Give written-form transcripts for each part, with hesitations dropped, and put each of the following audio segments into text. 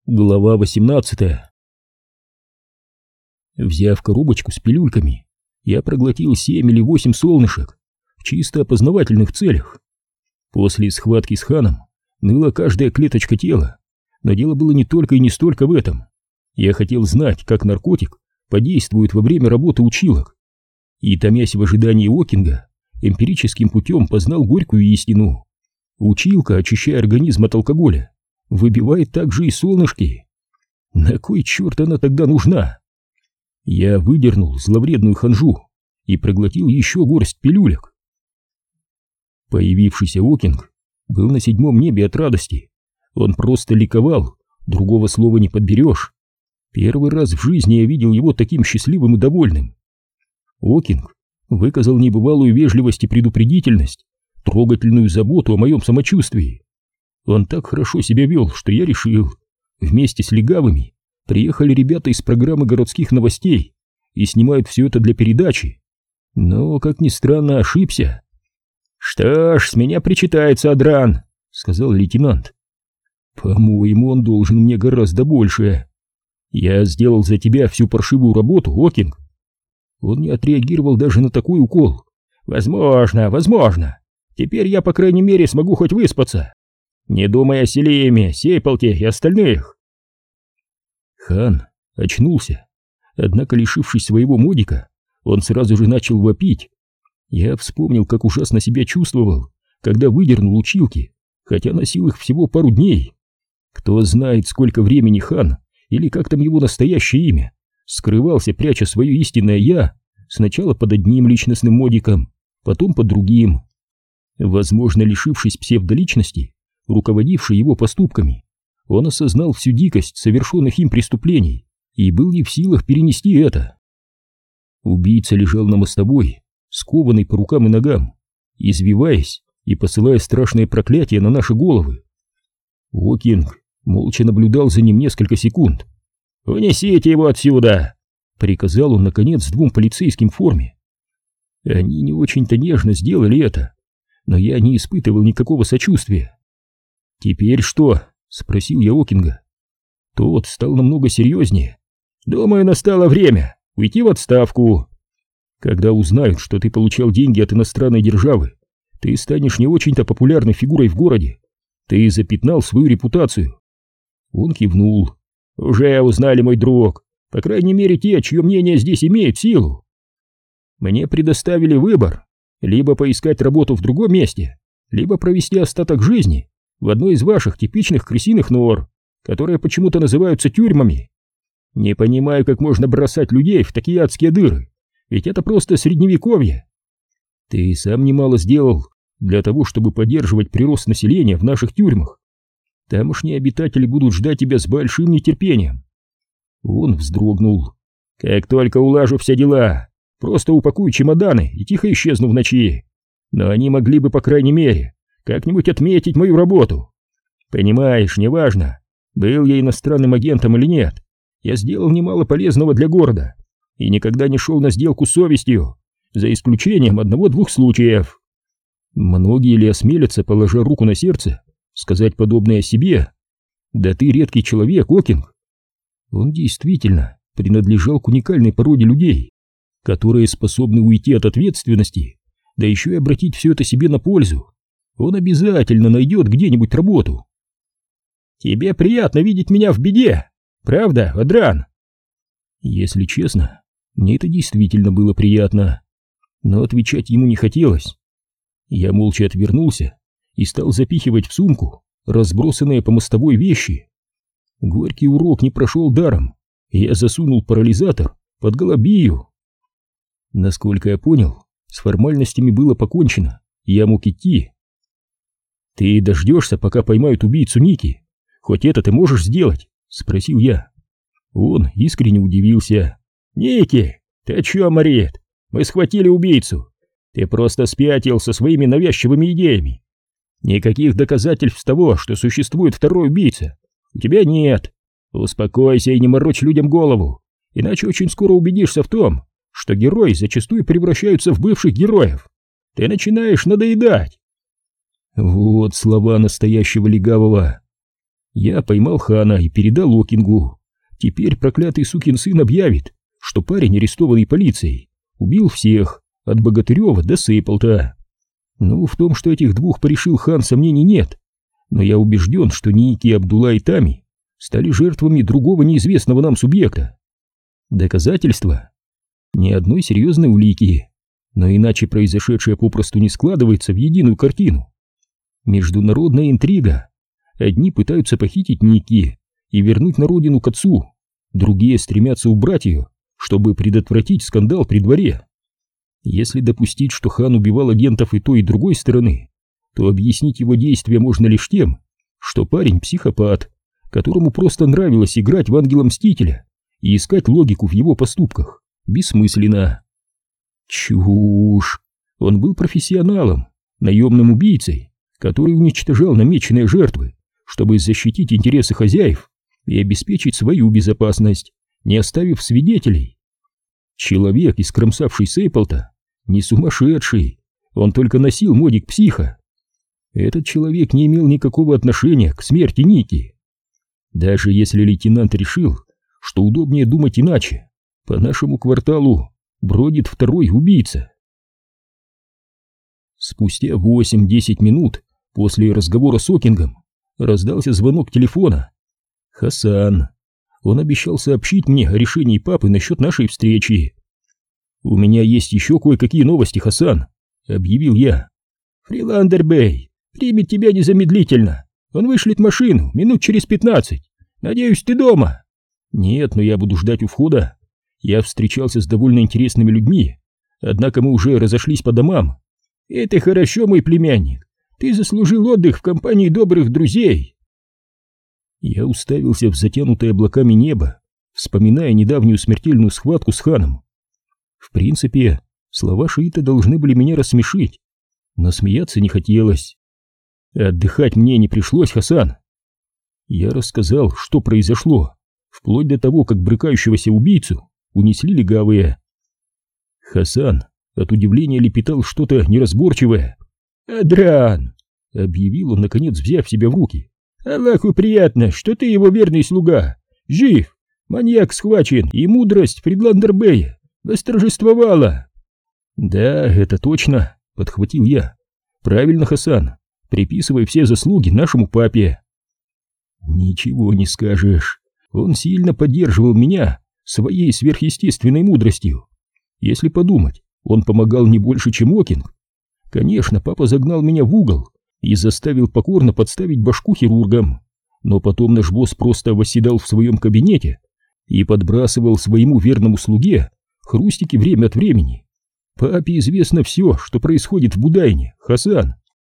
Глава 18. Взяв коробочку с пилюльками, я проглотил 7 или 8 солнышек в чисто опознавательных целях. После схватки с Ханом ныла каждая клеточка тела, но дело было не только и не столько в этом. Я хотел знать, как наркотик подействует во время работы училок. И, томясь в ожидании Окинга, эмпирическим путем познал горькую истину. Училка, очищая организм от алкоголя, выбивает также и солнышки. На кой черт она тогда нужна? Я выдернул зловредную ханжу и проглотил еще горсть пилюлек. Появившийся Окинг был на 7-м небе от радости. Он просто ликовал, другого слова не подберешь. Первый раз в жизни я видел его таким счастливым и довольным. Окинг выказал небывалую вежливость и предупредительность, трогательную заботу о моем самочувствии. Он так хорошо себя вел, что я решил, вместе с легавыми приехали ребята из программы городских новостей и снимают все это для передачи. Но, как ни странно, ошибся. «Что ж, с меня причитается, Адран», — сказал лейтенант. «По-моему, он должен мне гораздо больше. Я сделал за тебя всю паршивую работу, Окинг». Он не отреагировал даже на такой укол. «Возможно. Теперь я, по крайней мере, смогу хоть выспаться. Не думай о Селиме, Сейполте и остальных». Хан очнулся, однако, лишившись своего модика, он сразу же начал вопить. Я вспомнил, как ужасно себя чувствовал, когда выдернул училки, хотя носил их всего пару дней. Кто знает, сколько времени Хан, или как там его настоящее имя, скрывался, пряча свое истинное «я», сначала под одним личностным модиком, потом под другим. Возможно, лишившись псевдоличности, руководившей его поступками, он осознал всю дикость совершенных им преступлений и был не в силах перенести это. Убийца лежал на мостовой, скованный по рукам и ногам, извиваясь и посылая страшные проклятия на наши головы. Окинг молча наблюдал за ним несколько секунд. «Унесите его отсюда!» — приказал он, наконец, 2 полицейским в форме. Они не очень-то нежно сделали это, но я не испытывал никакого сочувствия. «Теперь что?» — спросил я Окинга. Тот стал намного серьезнее. «Думаю, настало время уйти в отставку. Когда узнают, что ты получал деньги от иностранной державы, ты станешь не очень-то популярной фигурой в городе. Ты запятнал свою репутацию». Он кивнул. «Уже узнали, мой друг. По крайней мере, те, чье мнение здесь имеет силу. Мне предоставили выбор: либо поискать работу в другом месте, либо провести остаток жизни в одной из ваших типичных крысиных нор, которые почему-то называются тюрьмами. Не понимаю, как можно бросать людей в такие адские дыры, ведь это просто средневековье. Ты сам немало сделал для того, чтобы поддерживать прирост населения в наших тюрьмах. Тамошние обитатели будут ждать тебя с большим нетерпением». Он вздрогнул. «Как только улажу все дела, просто упакую чемоданы и тихо исчезну в ночи. Но они могли бы, по крайней мере, как-нибудь отметить мою работу. Понимаешь, неважно, был я иностранным агентом или нет, я сделал немало полезного для города и никогда не шел на сделку с совестью, за исключением 1-2 случаев. Многие ли осмелятся, положа руку на сердце, сказать подобное о себе? Да ты редкий человек, Окинг». Он действительно принадлежал к уникальной породе людей, которые способны уйти от ответственности, да еще и обратить все это себе на пользу. Он обязательно найдет где-нибудь работу. «Тебе приятно видеть меня в беде, правда, Адран?» Если честно, мне это действительно было приятно, но отвечать ему не хотелось. Я молча отвернулся и стал запихивать в сумку разбросанные по мостовой вещи. Горький урок не прошел даром, и я засунул парализатор под голубию. Насколько я понял, с формальностями было покончено, и я мог идти. «Ты дождешься, пока поймают убийцу Ники? Хоть это ты можешь сделать?» — спросил я. Он искренне удивился. «Ники, ты о чем, Марет? Мы схватили убийцу. Ты просто спятил со своими навязчивыми идеями. Никаких доказательств того, что существует второй убийца, у тебя нет. Успокойся и не морочь людям голову, иначе очень скоро убедишься в том, что герои зачастую превращаются в бывших героев. Ты начинаешь надоедать». Вот слова настоящего легавого. Я поймал Хана и передал Окингу. Теперь проклятый сукин сын объявит, что парень, арестованный полицией, убил всех, от Богатырева до Сейплта. Ну, в том, что этих двух порешил Хан, сомнений нет, но я убежден, что Ники, Абдулла и Тами стали жертвами другого неизвестного нам субъекта. Доказательства? Ни одной серьезной улики, но иначе произошедшее попросту не складывается в единую картину. Международная интрига. Одни пытаются похитить Ники и вернуть на родину к отцу, другие стремятся убрать ее, чтобы предотвратить скандал при дворе. Если допустить, что Хан убивал агентов и той, и другой стороны, то объяснить его действия можно лишь тем, что парень психопат, которому просто нравилось играть в ангела-мстителя и искать логику в его поступках. Бессмысленно. Чушь! Он был профессионалом, наемным убийцей, который уничтожал намеченные жертвы, чтобы защитить интересы хозяев и обеспечить свою безопасность, не оставив свидетелей. Человек, искромсавший Сейплта, не сумасшедший, он только носил модик психа. Этот человек не имел никакого отношения к смерти Ники. Даже если лейтенант решил, что удобнее думать иначе, по нашему кварталу бродит второй убийца. Спустя 8-10 минут после разговора с Окингом раздался звонок телефона. Хасан. Он обещал сообщить мне о решении папы насчет нашей встречи. «У меня есть еще кое-какие новости, Хасан», — объявил я. «Фриландер Бэй примет тебя незамедлительно. Он вышлет машину минут через 15. Надеюсь, ты дома?» «Нет, но я буду ждать у входа. Я встречался с довольно интересными людьми, однако мы уже разошлись по домам». «Это хорошо, мой племянник. Ты заслужил отдых в компании добрых друзей». Я уставился в затянутое облаками небо, вспоминая недавнюю смертельную схватку с Ханом. В принципе, слова шиита должны были меня рассмешить, но смеяться не хотелось. Отдыхать мне не пришлось, Хасан. Я рассказал, что произошло, вплоть до того, как брыкающегося убийцу унесли легавые. Хасан от удивления лепетал что-то неразборчивое. «Адран!» — объявил он, наконец взяв себя в руки. «Аллаху приятно, что ты его верный слуга. Жив, маньяк схвачен, и мудрость Фридландер Бэя восторжествовала». «Да, это точно», — подхватил я. «Правильно, Хасан, приписывай все заслуги нашему папе». «Ничего не скажешь. Он сильно поддерживал меня своей сверхъестественной мудростью. Если подумать, он помогал не больше, чем Окинг. Конечно, папа загнал меня в угол и заставил покорно подставить башку хирургам, но потом наш босс просто восседал в своем кабинете и подбрасывал своему верному слуге хрустики время от времени. Папе известно все, что происходит в Будайне, Хасан».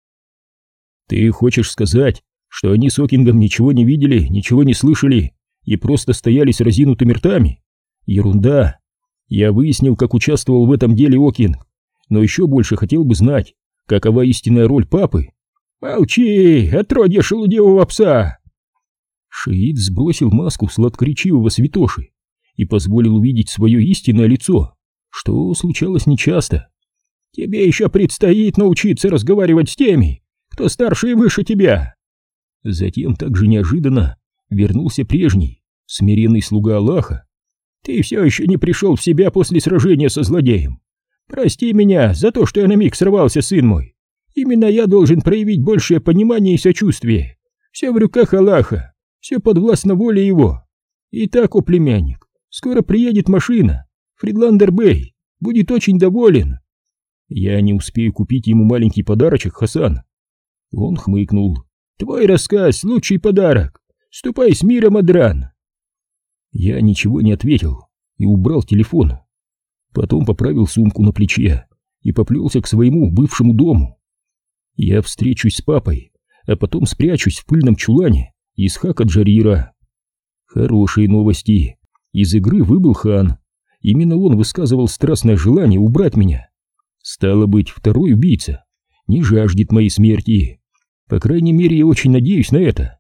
«Ты хочешь сказать, что они с Окингом ничего не видели, ничего не слышали и просто стояли с разинутыми ртами? Ерунда. Я выяснил, как участвовал в этом деле Окинг, но еще больше хотел бы знать, какова истинная роль папы». «Молчи, отродье шелудивого пса!» Шиит сбросил маску сладкоречивого святоши и позволил увидеть свое истинное лицо, что случалось нечасто. «Тебе еще предстоит научиться разговаривать с теми, кто старше и выше тебя». Затем также неожиданно вернулся прежний, смиренный слуга Аллаха. «Ты все еще не пришел в себя после сражения со злодеем. Прости меня за то, что я на миг сорвался, сын мой. Именно я должен проявить большее понимание и сочувствие. Все в руках Аллаха, все подвластно воле его. Итак, о племянник, скоро приедет машина. Фридландер Бэй будет очень доволен». «Я не успею купить ему маленький подарочек, Хасан». Он хмыкнул. «Твой рассказ — лучший подарок. Ступай с миром, Адран». Я ничего не ответил и убрал телефон. Потом поправил сумку на плече и поплелся к своему бывшему дому. Я встречусь с папой, а потом спрячусь в пыльном чулане Исхака Джарира. Хорошие новости. Из игры выбыл Хан. Именно он высказывал страстное желание убрать меня. Стало быть, второй убийца не жаждет моей смерти. По крайней мере, я очень надеюсь на это.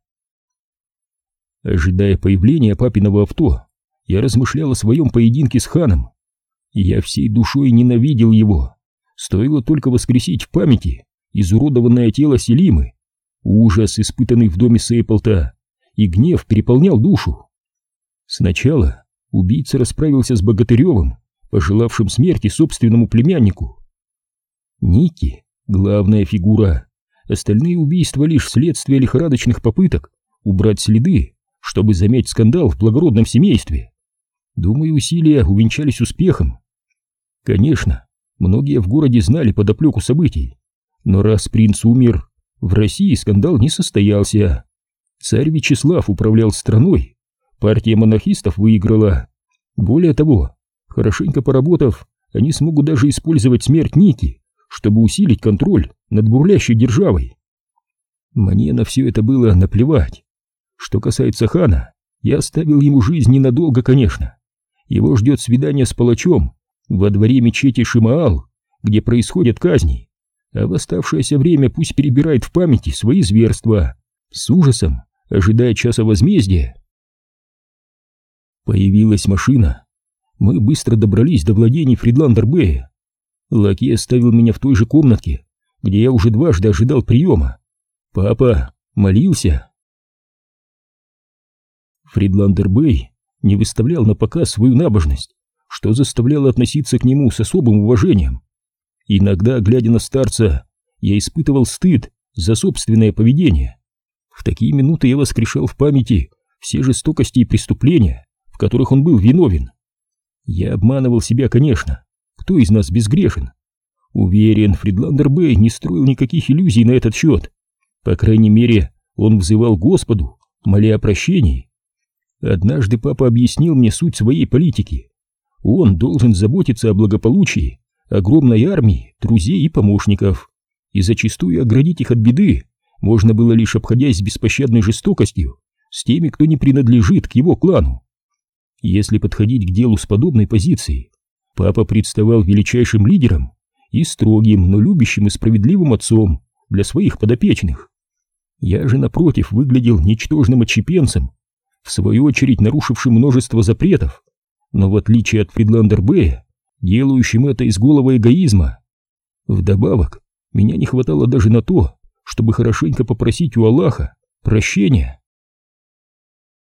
Ожидая появления папиного авто, я размышлял о своем поединке с Ханом. Я всей душой ненавидел его. Стоило только воскресить в памяти изуродованное тело Селимы, ужас, испытанный в доме Сейплта, и гнев переполнял душу. Сначала убийца расправился с Богатыревым, пожелавшим смерти собственному племяннику. Ники — главная фигура, остальные убийства лишь следствие лихорадочных попыток убрать следы, чтобы замять скандал в благородном семействе. Думаю, усилия увенчались успехом. Конечно, многие в городе знали подоплеку событий, но раз принц умер, в России скандал не состоялся. Царь Вячеслав управлял страной, партия монархистов выиграла. Более того, хорошенько поработав, они смогут даже использовать смерть Ники, чтобы усилить контроль над бурлящей державой. Мне на все это было наплевать. Что касается хана, я оставил ему жизнь ненадолго, конечно. Его ждет свидание с палачом во дворе мечети Шимаал, где происходят казни, а в оставшееся время пусть перебирает в памяти свои зверства, с ужасом ожидая часа возмездия. Появилась машина. Мы быстро добрались до владений Фридландер-Бэя. Лакей оставил меня в той же комнатке, где я уже дважды ожидал приема. Папа молился. Фридландер-Бэй не выставлял на показ свою набожность, что заставляло относиться к нему с особым уважением. Иногда, глядя на старца, я испытывал стыд за собственное поведение. В такие минуты я воскрешал в памяти все жестокости и преступления, в которых он был виновен. Я обманывал себя, конечно. Кто из нас безгрешен? Уверен, Фридландер-Бэй не строил никаких иллюзий на этот счет. По крайней мере, он взывал к Господу, моля о прощении. Однажды папа объяснил мне суть своей политики. Он должен заботиться о благополучии огромной армии друзей и помощников, и зачастую оградить их от беды можно было лишь обходясь беспощадной жестокостью с теми, кто не принадлежит к его клану. Если подходить к делу с подобной позиции, папа представал величайшим лидером и строгим, но любящим и справедливым отцом для своих подопечных. Я же, напротив, выглядел ничтожным отщепенцем, в свою очередь нарушившим множество запретов, но в отличие от Фридландер-Бэя, делающим это из голого эгоизма. Вдобавок, меня не хватало даже на то, чтобы хорошенько попросить у Аллаха прощения.